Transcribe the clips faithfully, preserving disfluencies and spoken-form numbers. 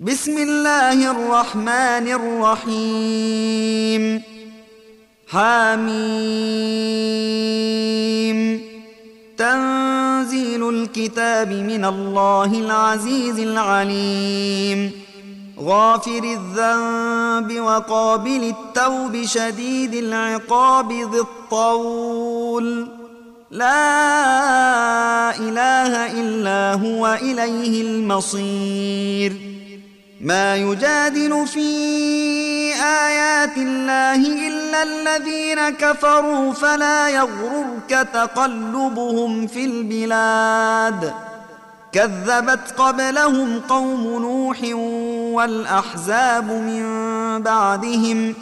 بسم الله الرحمن الرحيم. حميم. تنزيل الكتاب من الله العزيز العليم. غافر الذنب وقابل التوب شديد العقاب ذي الطول، لا إله إلا هو إليه المصير. ما يجادل في آيات الله إلا الذين كفروا فلا يغررك تقلبهم في البلاد. كذبت قبلهم قوم نوح والأحزاب من بعدهم،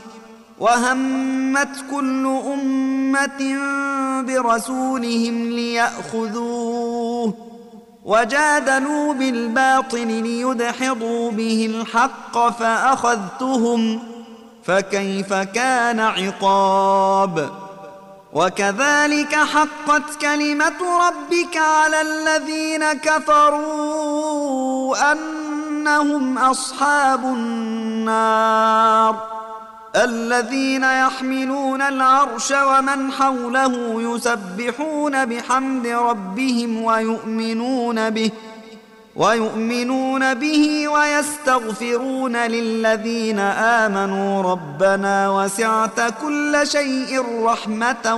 وهمت كل أمة برسولهم ليأخذوه، وجادلوا بالباطل ليدحضوا به الحق فأخذتهم، فكيف كان عقاب. وكذلك حقت كلمة ربك على الذين كفروا أنهم أصحاب النار. الذين يحملون العرش ومن حوله يسبحون بحمد ربهم ويؤمنون به ويؤمنون به ويستغفرون للذين آمنوا ربنا وسعت كل شيء رحمة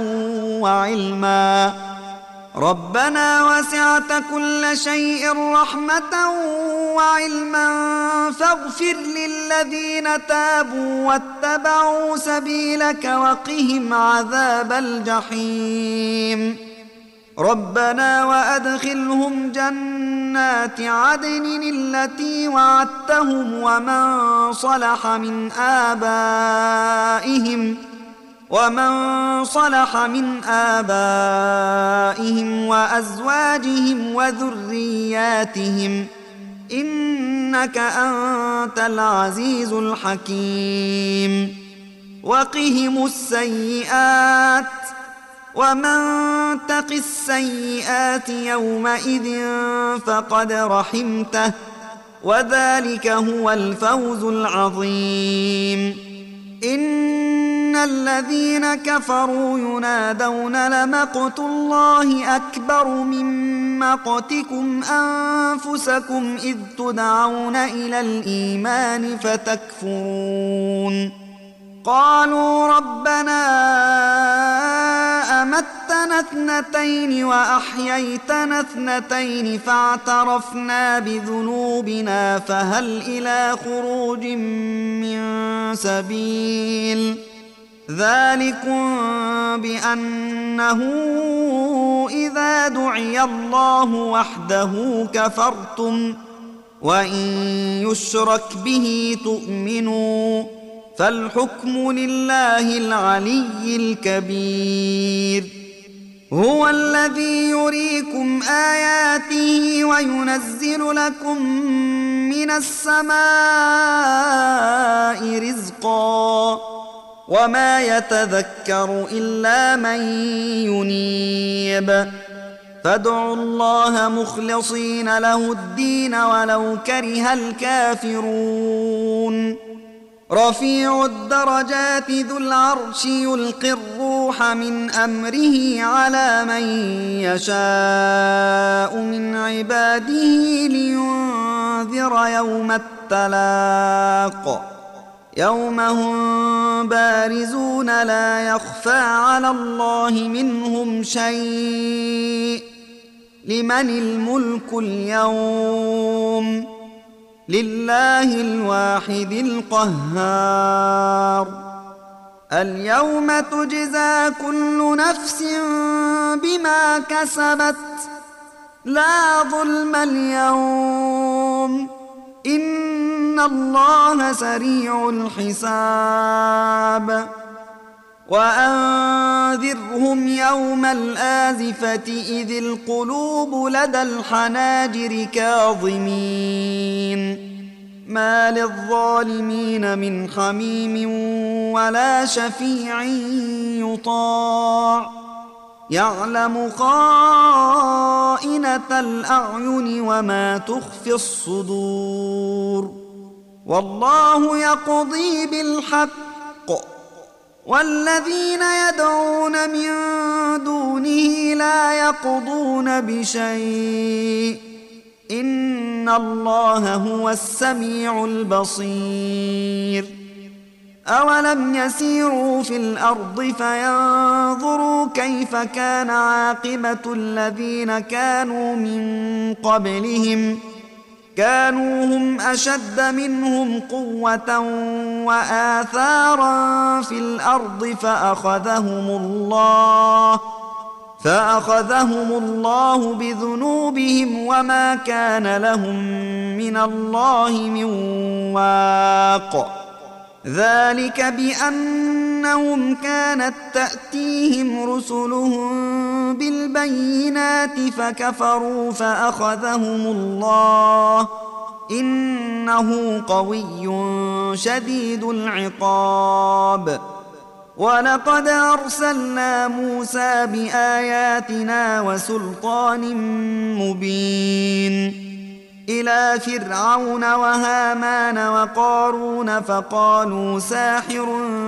وعلما ربنا وسعت كل شيء رحمة وعلما فاغفر للذين تابوا واتبعوا سبيلك وقهم عذاب الجحيم. ربنا وأدخلهم جنات عدن التي وعدتهم ومن صلح من آبائهم ومن صلح من آبائهم وأزواجهم وذرياتهم إنك أنت العزيز الحكيم. وقهم السيئات ومن تق السيئات يومئذ فقد رحمته، وذلك هو الفوز العظيم. إن الذين كفروا ينادون لمقت الله أكبر من مقتكم أنفسكم إذ تدعون إلى الإيمان فتكفرون. قالوا ربنا أمتنا اثنتين وأحييتنا اثنتين فاعترفنا بذنوبنا فهل إلى خروج من سبيل. ذلكم بأنه إذا دعي الله وحده كفرتم وإن يشرك به تؤمنوا، فالحكم لله العلي الكبير. هو الذي يريكم آياته وينزل لكم من السماء رزقا، وما يتذكر إلا من ينيب. فادعوا الله مخلصين له الدين ولو كره الكافرون. رفيع الدرجات ذو العرش يلقي الروح من أمره على من يشاء من عباده لينذر يوم التلاق. يوم هم بارزون لا يخفى على الله منهم شيء. لمن الملك اليوم؟ لله الواحد القهار. اليوم تجزى كل نفس بما كسبت، لا ظلم اليوم، إن الله سريع الحساب. وأنذرهم يوم الآزفة إذ القلوب لدى الحناجر كاظمين، ما للظالمين من حميم ولا شفيع يطاع. يعلم خائنة الأعين وما تخفي الصدور والله يقضي بالحق والذين يدعون من دونه لا يقضون بشيء إن الله هو السميع البصير أولم يسيروا في الأرض فينظروا كيف كان عاقبة الذين كانوا من قبلهم كانوا هم أشد منهم قوة وآثارا في الأرض فأخذهم الله فأخذهم الله بذنوبهم وما كان لهم من الله من واق ذلك بأنهم كانت تأتيهم رسلهم بالبينات فكفروا فأخذهم الله إنه قوي شديد العقاب ولقد أرسلنا موسى بآياتنا وسلطان مبين إلى فرعون وهامان وقارون فقالوا ساحر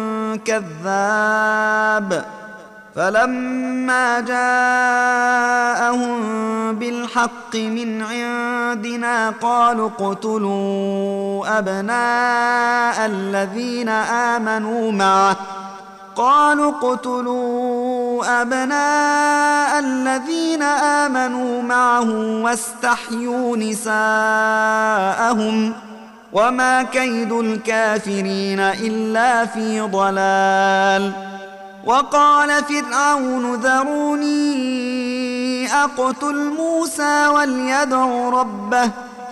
كذاب فلما جاءهم بالحق من عندنا قالوا اقتلوا أبناء الذين آمنوا معه قالوا اقتلوا أبناء الذين آمنوا معه واستحيوا نساءهم وما كيد الكافرين إلا في ضلال وقال فرعون ذروني أقتل موسى وليدع ربه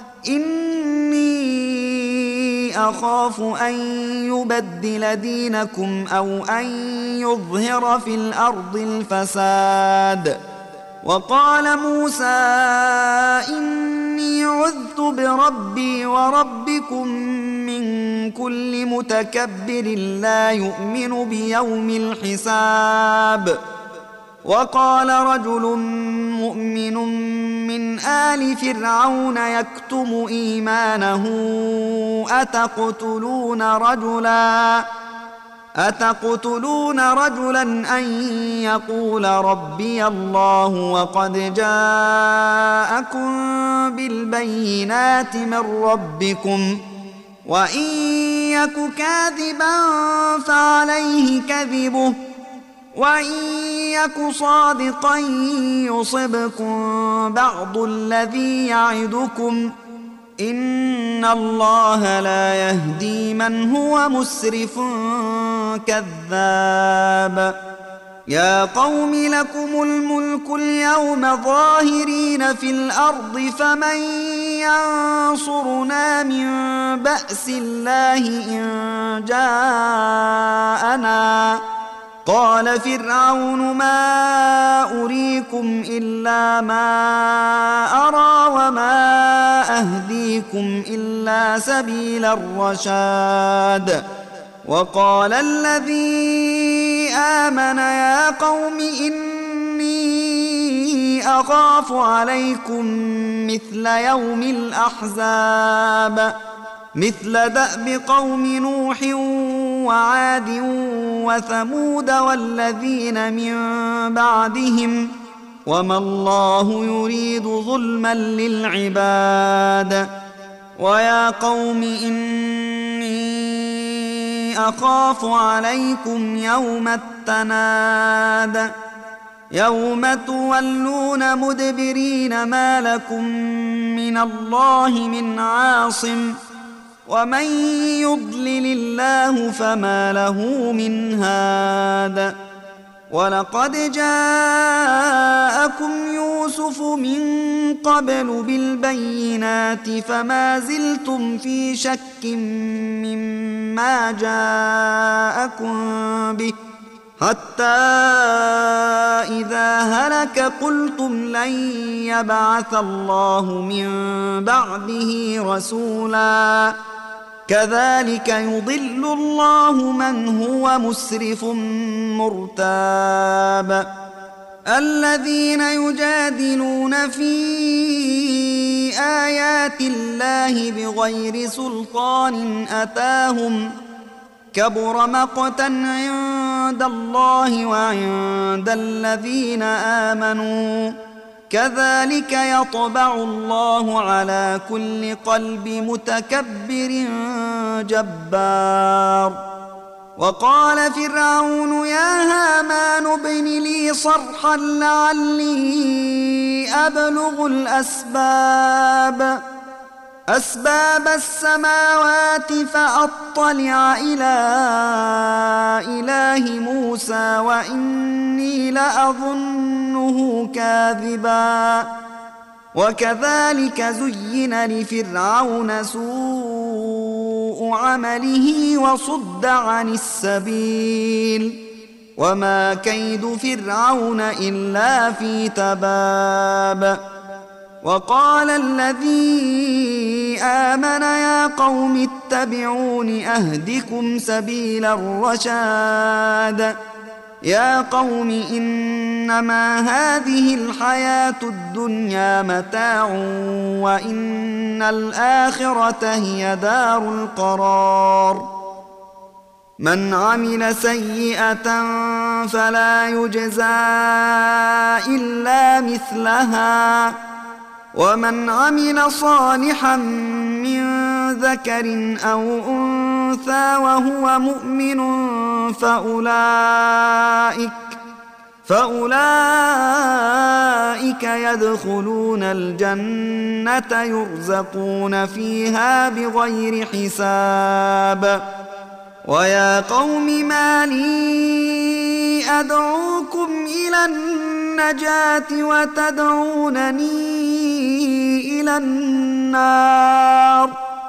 إني أخاف أن يبدل دينكم أو أن يظهر في الأرض الفساد وقال موسى إني عذت بربي وربكم من كل متكبر لا يؤمن بيوم الحساب وقال رجل مؤمن من آل فرعون يكتم إيمانه أتقتلون رجلا أتقتلون رجلا أن يقول ربي الله وقد جاءكم بالبينات من ربكم وإن يك كاذبا فعليه كذبه وإن يك صادقا يصبكم بعض الذي يعدكم إن الله لا يهدي من هو مسرف كذاب يا قوم لكم الملك اليوم ظاهرين في الأرض فمن ينصرنا من بأس الله إن جاءنا قال فرعون ما أريكم إلا ما أرى وما أهديكم إلا سبيل الرشاد وقال الذي آمن يا قوم إني أخاف عليكم مثل يوم الأحزاب مثل دأب قوم نوح وعاد وثمود والذين من بعدهم وما الله يريد ظلما للعباد ويا قوم إني أخاف عليكم يوم التناد يوم تولون مدبرين ما لكم من الله من عاصم ومن يضلل الله فما له من هاد ولقد جاءكم يوسف من قبل بالبينات فما زلتم في شك مما جاءكم به حتى إذا هلك قلتم لن يبعث الله من بعده رسولا كذلك يضل الله من هو مسرف مرتاب الذين يجادلون في بآيات الله بغير سلطان أتاهم كبر مقتا عند الله وعند الذين آمنوا كذلك يطبع الله على كل قلب متكبر جبار. وقال فرعون يا هامان ابن لي صرحا لعلي أبلغ الأسباب أسباب السماوات فأطلع إلى إله موسى وإني لأظنه كاذبا. وكذلك زين لفرعون سوء عمله وصد عن السبيل وما كيد فرعون إلا في تباب. وقال الذي آمن يا قوم اتبعون أهدكم سبيل الرشاد. يا قوم إنما هذه الحياة الدنيا متاع وإن الآخرة هي دار القرار. من عمل سيئة فلا يجزى إلا مثلها ومن عمل صالحا من ذكر أو أنثى وهو مؤمن فأولئك فأولئك يدخلون الجنة يرزقون فيها بغير حساب. ويا قوم ما لي أدعوكم إلى النجاة وتدعونني إلى النار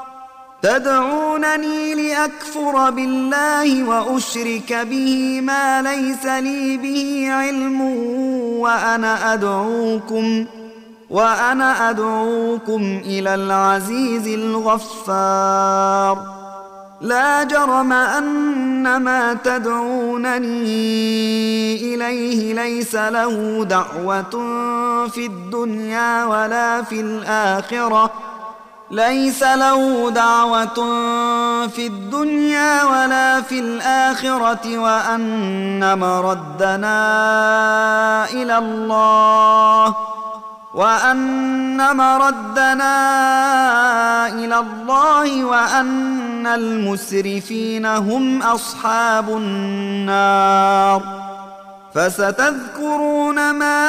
تدعونني لأكفر بالله وأشرك به ما ليس لي به علم وأنا أدعوكم وأنا أدعوكم إلى العزيز الغفار. لا جرم أن ما تدعونني إليه ليس له دعوة في الدنيا ولا في الآخرة ليس له دعوة في الدنيا ولا في الآخرة وأن مردنا إلى الله وأن مردنا إلى الله وأن المسرفين هم أصحاب النار. فستذكرون ما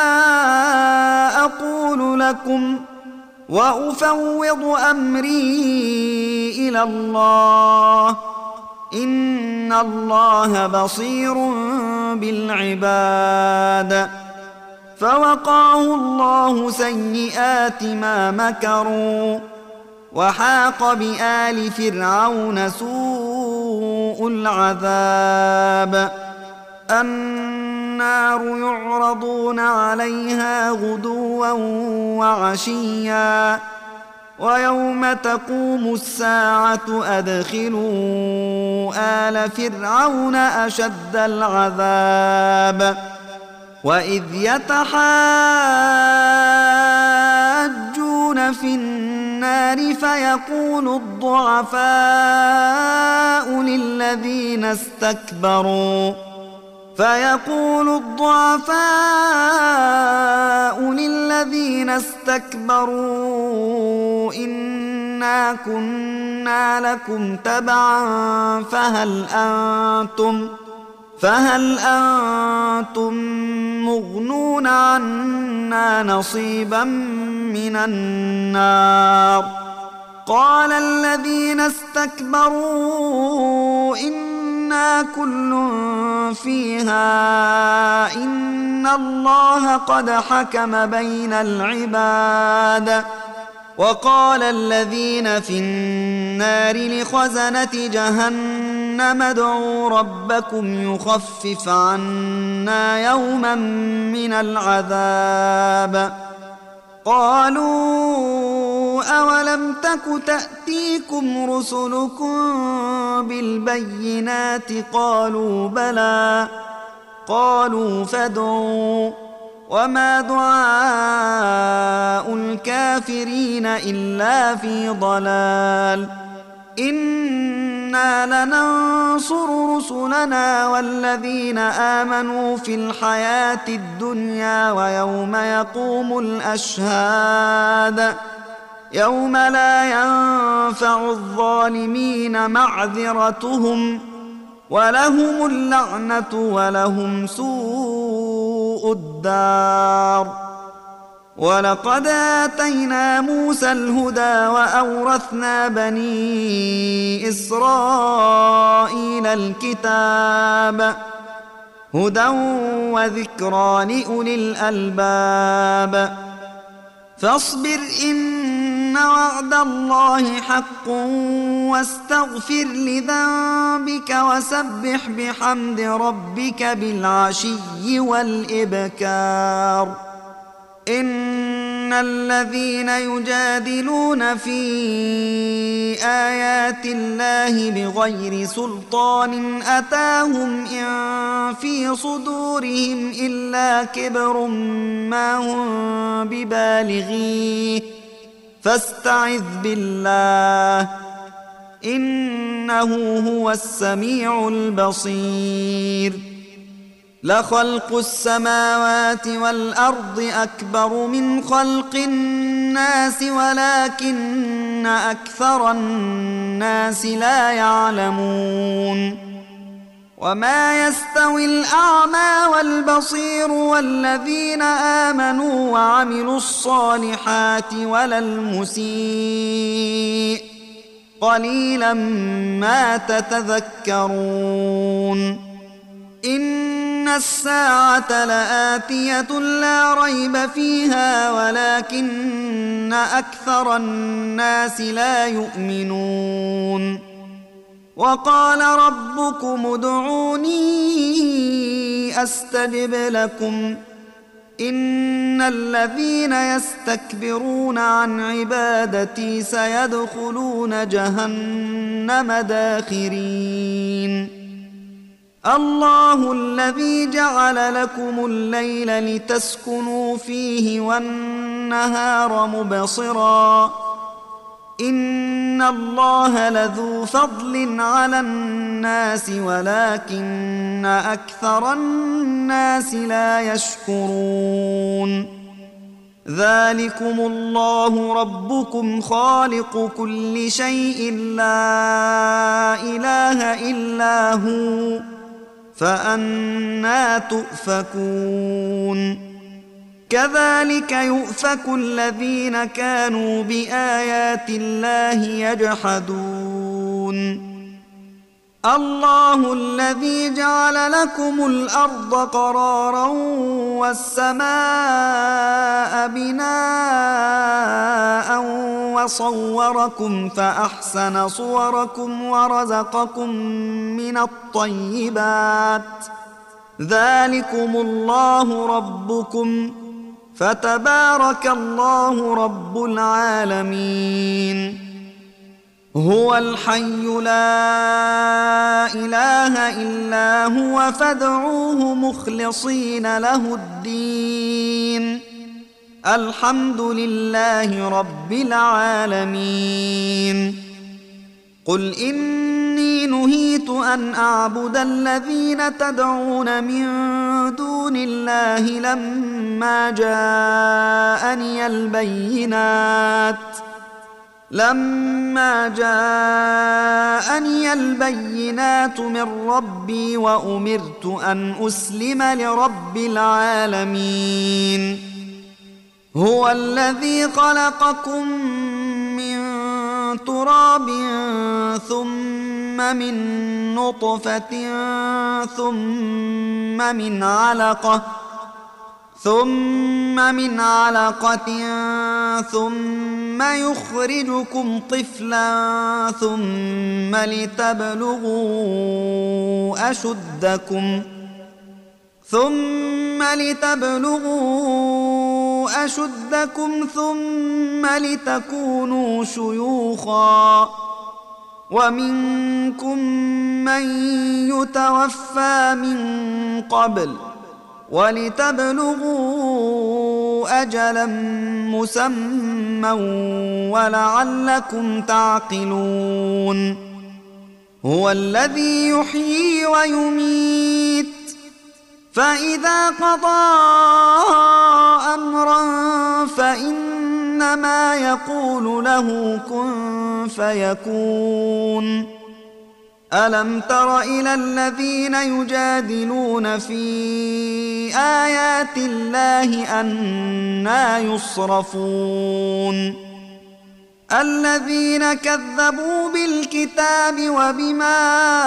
أقول لكم وأفوض أمري إلى الله إن الله بصير بالعباد. فوقاه الله سيئات ما مكروا وحاق بآل فرعون سوء العذاب. النار يعرضون عليها غدوا وعشيا ويوم تقوم الساعة أدخلوا آل فرعون أشد العذاب. وإذ يتحاجون في النار فيقول الضعفاء للذين استكبروا فيقول الضعفاء للذين استكبروا إنا كنا لكم تبعا فهل أنتم فهل أنتم مغنون عنا نصيبا من النار. قال الذين استكبروا إنا كل فيها إن الله قد حكم بين العباد. وقال الذين في النار لخزنة جهنم ادعوا ربكم يخفف عنا يوما من العذاب. قالوا أولم تك تأتيكم رسلكم بالبينات قالوا بلى قالوا فادعوا وما دعاء الكافرين إلا في ضلال إنا لننصر رسلنا والذين آمنوا في الحياة الدنيا ويوم يقوم الأشهاد يوم لا ينفع الظالمين معذرتهم ولهم اللعنة ولهم سوء الدار. ولقد آتينا موسى الهدى وأورثنا بني إسرائيل الكتاب هدى وذكرى لأولي الألباب. فاصبر إن وعد الله حق واستغفر لذنبك وسبح بحمد ربك بالعشي والإبكار. إن الذين يجادلون في آيات الله بغير سلطان أتاهم إن في صدورهم إلا كبر ما هم ببالغيه فاستعذ بالله إنه هو السميع البصير. لخلق السماوات والأرض أكبر من خلق الناس ولكن أكثر الناس لا يعلمون. وما يستوي الأعمى والبصير والذين آمنوا وعملوا الصالحات ولا المسيء قليلا ما تتذكرون. إن الساعة لآتية لا ريب فيها ولكن أكثر الناس لا يؤمنون. وقال ربكم ادعوني أستجب لكم إن الذين يستكبرون عن عبادتي سيدخلون جهنم داخرين. الله الذي جعل لكم الليل لتسكنوا فيه والنهار مبصرا إن الله لذو فضل على الناس ولكن أكثر الناس لا يشكرون. ذلكم الله ربكم خالق كل شيء لا إله إلا هو فأنى تؤفكون. كذلك يؤفك الذين كانوا بآيات الله يجحدون. الله الذي جعل لكم الأرض قرارا والسماء بناء وصوركم فأحسن صوركم ورزقكم من الطيبات ذلكم الله ربكم فتبارك الله رب العالمين. هو الحي لا إله إلا هو فادعوه مخلصين له الدين الحمد لله رب العالمين. قل إني نهيت أن أعبد الذين تدعون من دون الله لما جاءني البينات لما جاءني البينات من ربي وأمرت أن أسلم لرب العالمين. هو الذي خلقكم من تراب ثم من نطفة ثم من علقة ثم من علقة ثم يخرجكم طفلا ثم لتبلغوا أشدكم ثم لتبلغوا أشدكم ثم لتكونوا شيوخا ومنكم من يتوفى من قبل ولتبلغوا أجلا مسمى ولعلكم تعقلون. هو الذي يحيي ويميت، فإذا قضى أمرا فإنما يقول له كن فيكون. ألم تر إلى الذين يجادلون في آيات الله أنى يصرفون؟ الذين كذبوا بالكتاب وبما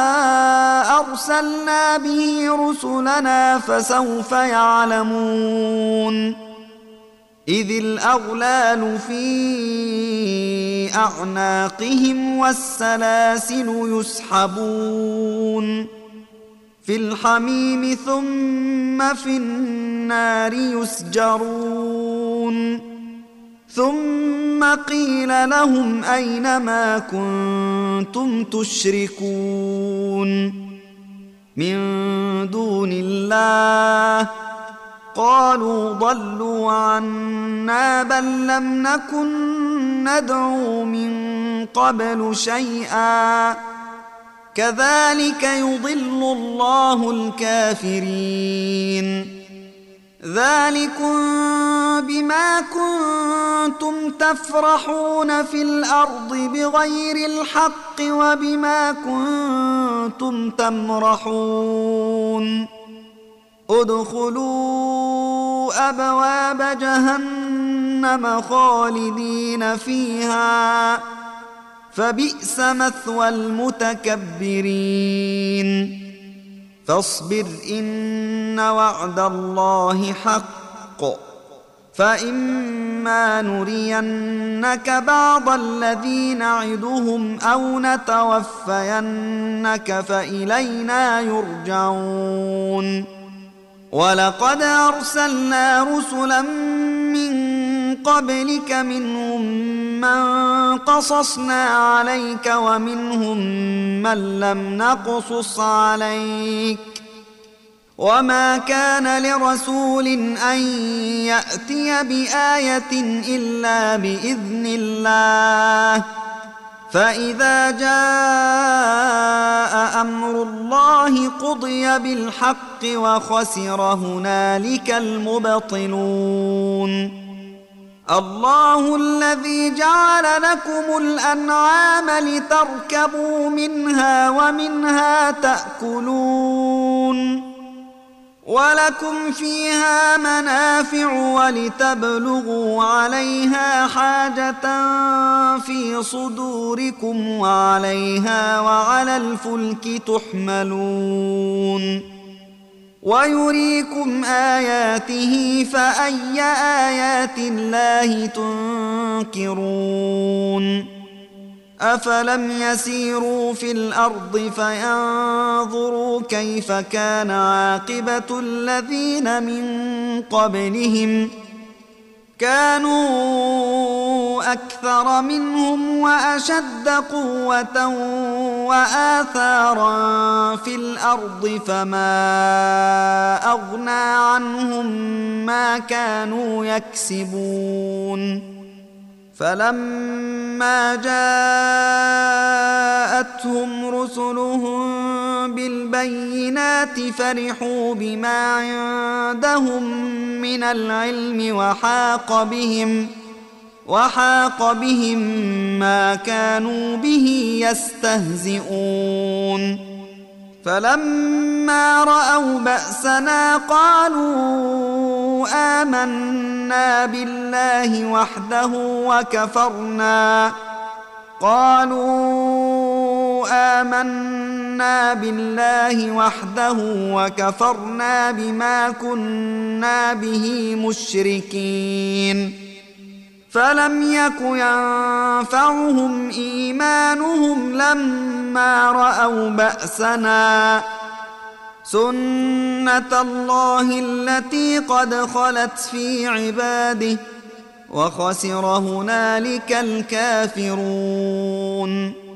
أرسلنا به رسلنا فسوف يعلمون. إذ الأغلال في أعناقهم والسلاسل يسحبون في الحميم ثم في النار يسجرون. ثم قيل لهم أين ما كنتم تشركون من دون الله؟ قالوا ضلوا عنا بل لم نكن ندعو من قبل شيئا كذلك يضل الله الكافرين. ذلكم بما كنتم تفرحون في الأرض بغير الحق وبما كنتم تمرحون. ادخلوا أبواب جهنم خالدين فيها فبئس مثوى المتكبرين. فاصبر إن وعد الله حق، فإما نرينك بعض الذي نعدهم أو نتوفينك فإلينا يرجعون. ولقد أرسلنا رسلا من قبلك منهم من قصصنا عليك ومنهم من لم نقصص عليك، وما كان لرسول أن يأتي بآية إلا بإذن الله. فإذا جاء أمر الله قضي بالحق وخسر هنالك المبطلون. الله الذي جعل لكم الأنعام لتركبوا منها ومنها تأكلون ولكم فيها منافع ولتبلغوا عليها حاجة في صدوركم وعليها وعلى الفلك تحملون. ويريكم آياته فأي آيات الله تنكرون. أفلم يسيروا في الأرض فينظروا كيف كان عاقبة الذين من قبلهم؟ كانوا أكثر منهم وأشد قوة وآثارا في الأرض فما أغنى عنهم ما كانوا يكسبون. فلما جاءتهم رسلهم بالبينات فرحوا بما عندهم من العلم وحاق بهم وحاق بهم ما كانوا به يستهزئون. فلما رأوا بأسنا قالوا آمنا بالله وحده وكفرنا قالوا آمنا بالله وحده وكفرنا بما كنا به مشركين. فلم يك ينفعهم إيمانهم لما رأوا بأسنا سنة الله التي قد خلت في عباده وخسر هنالك الكافرون.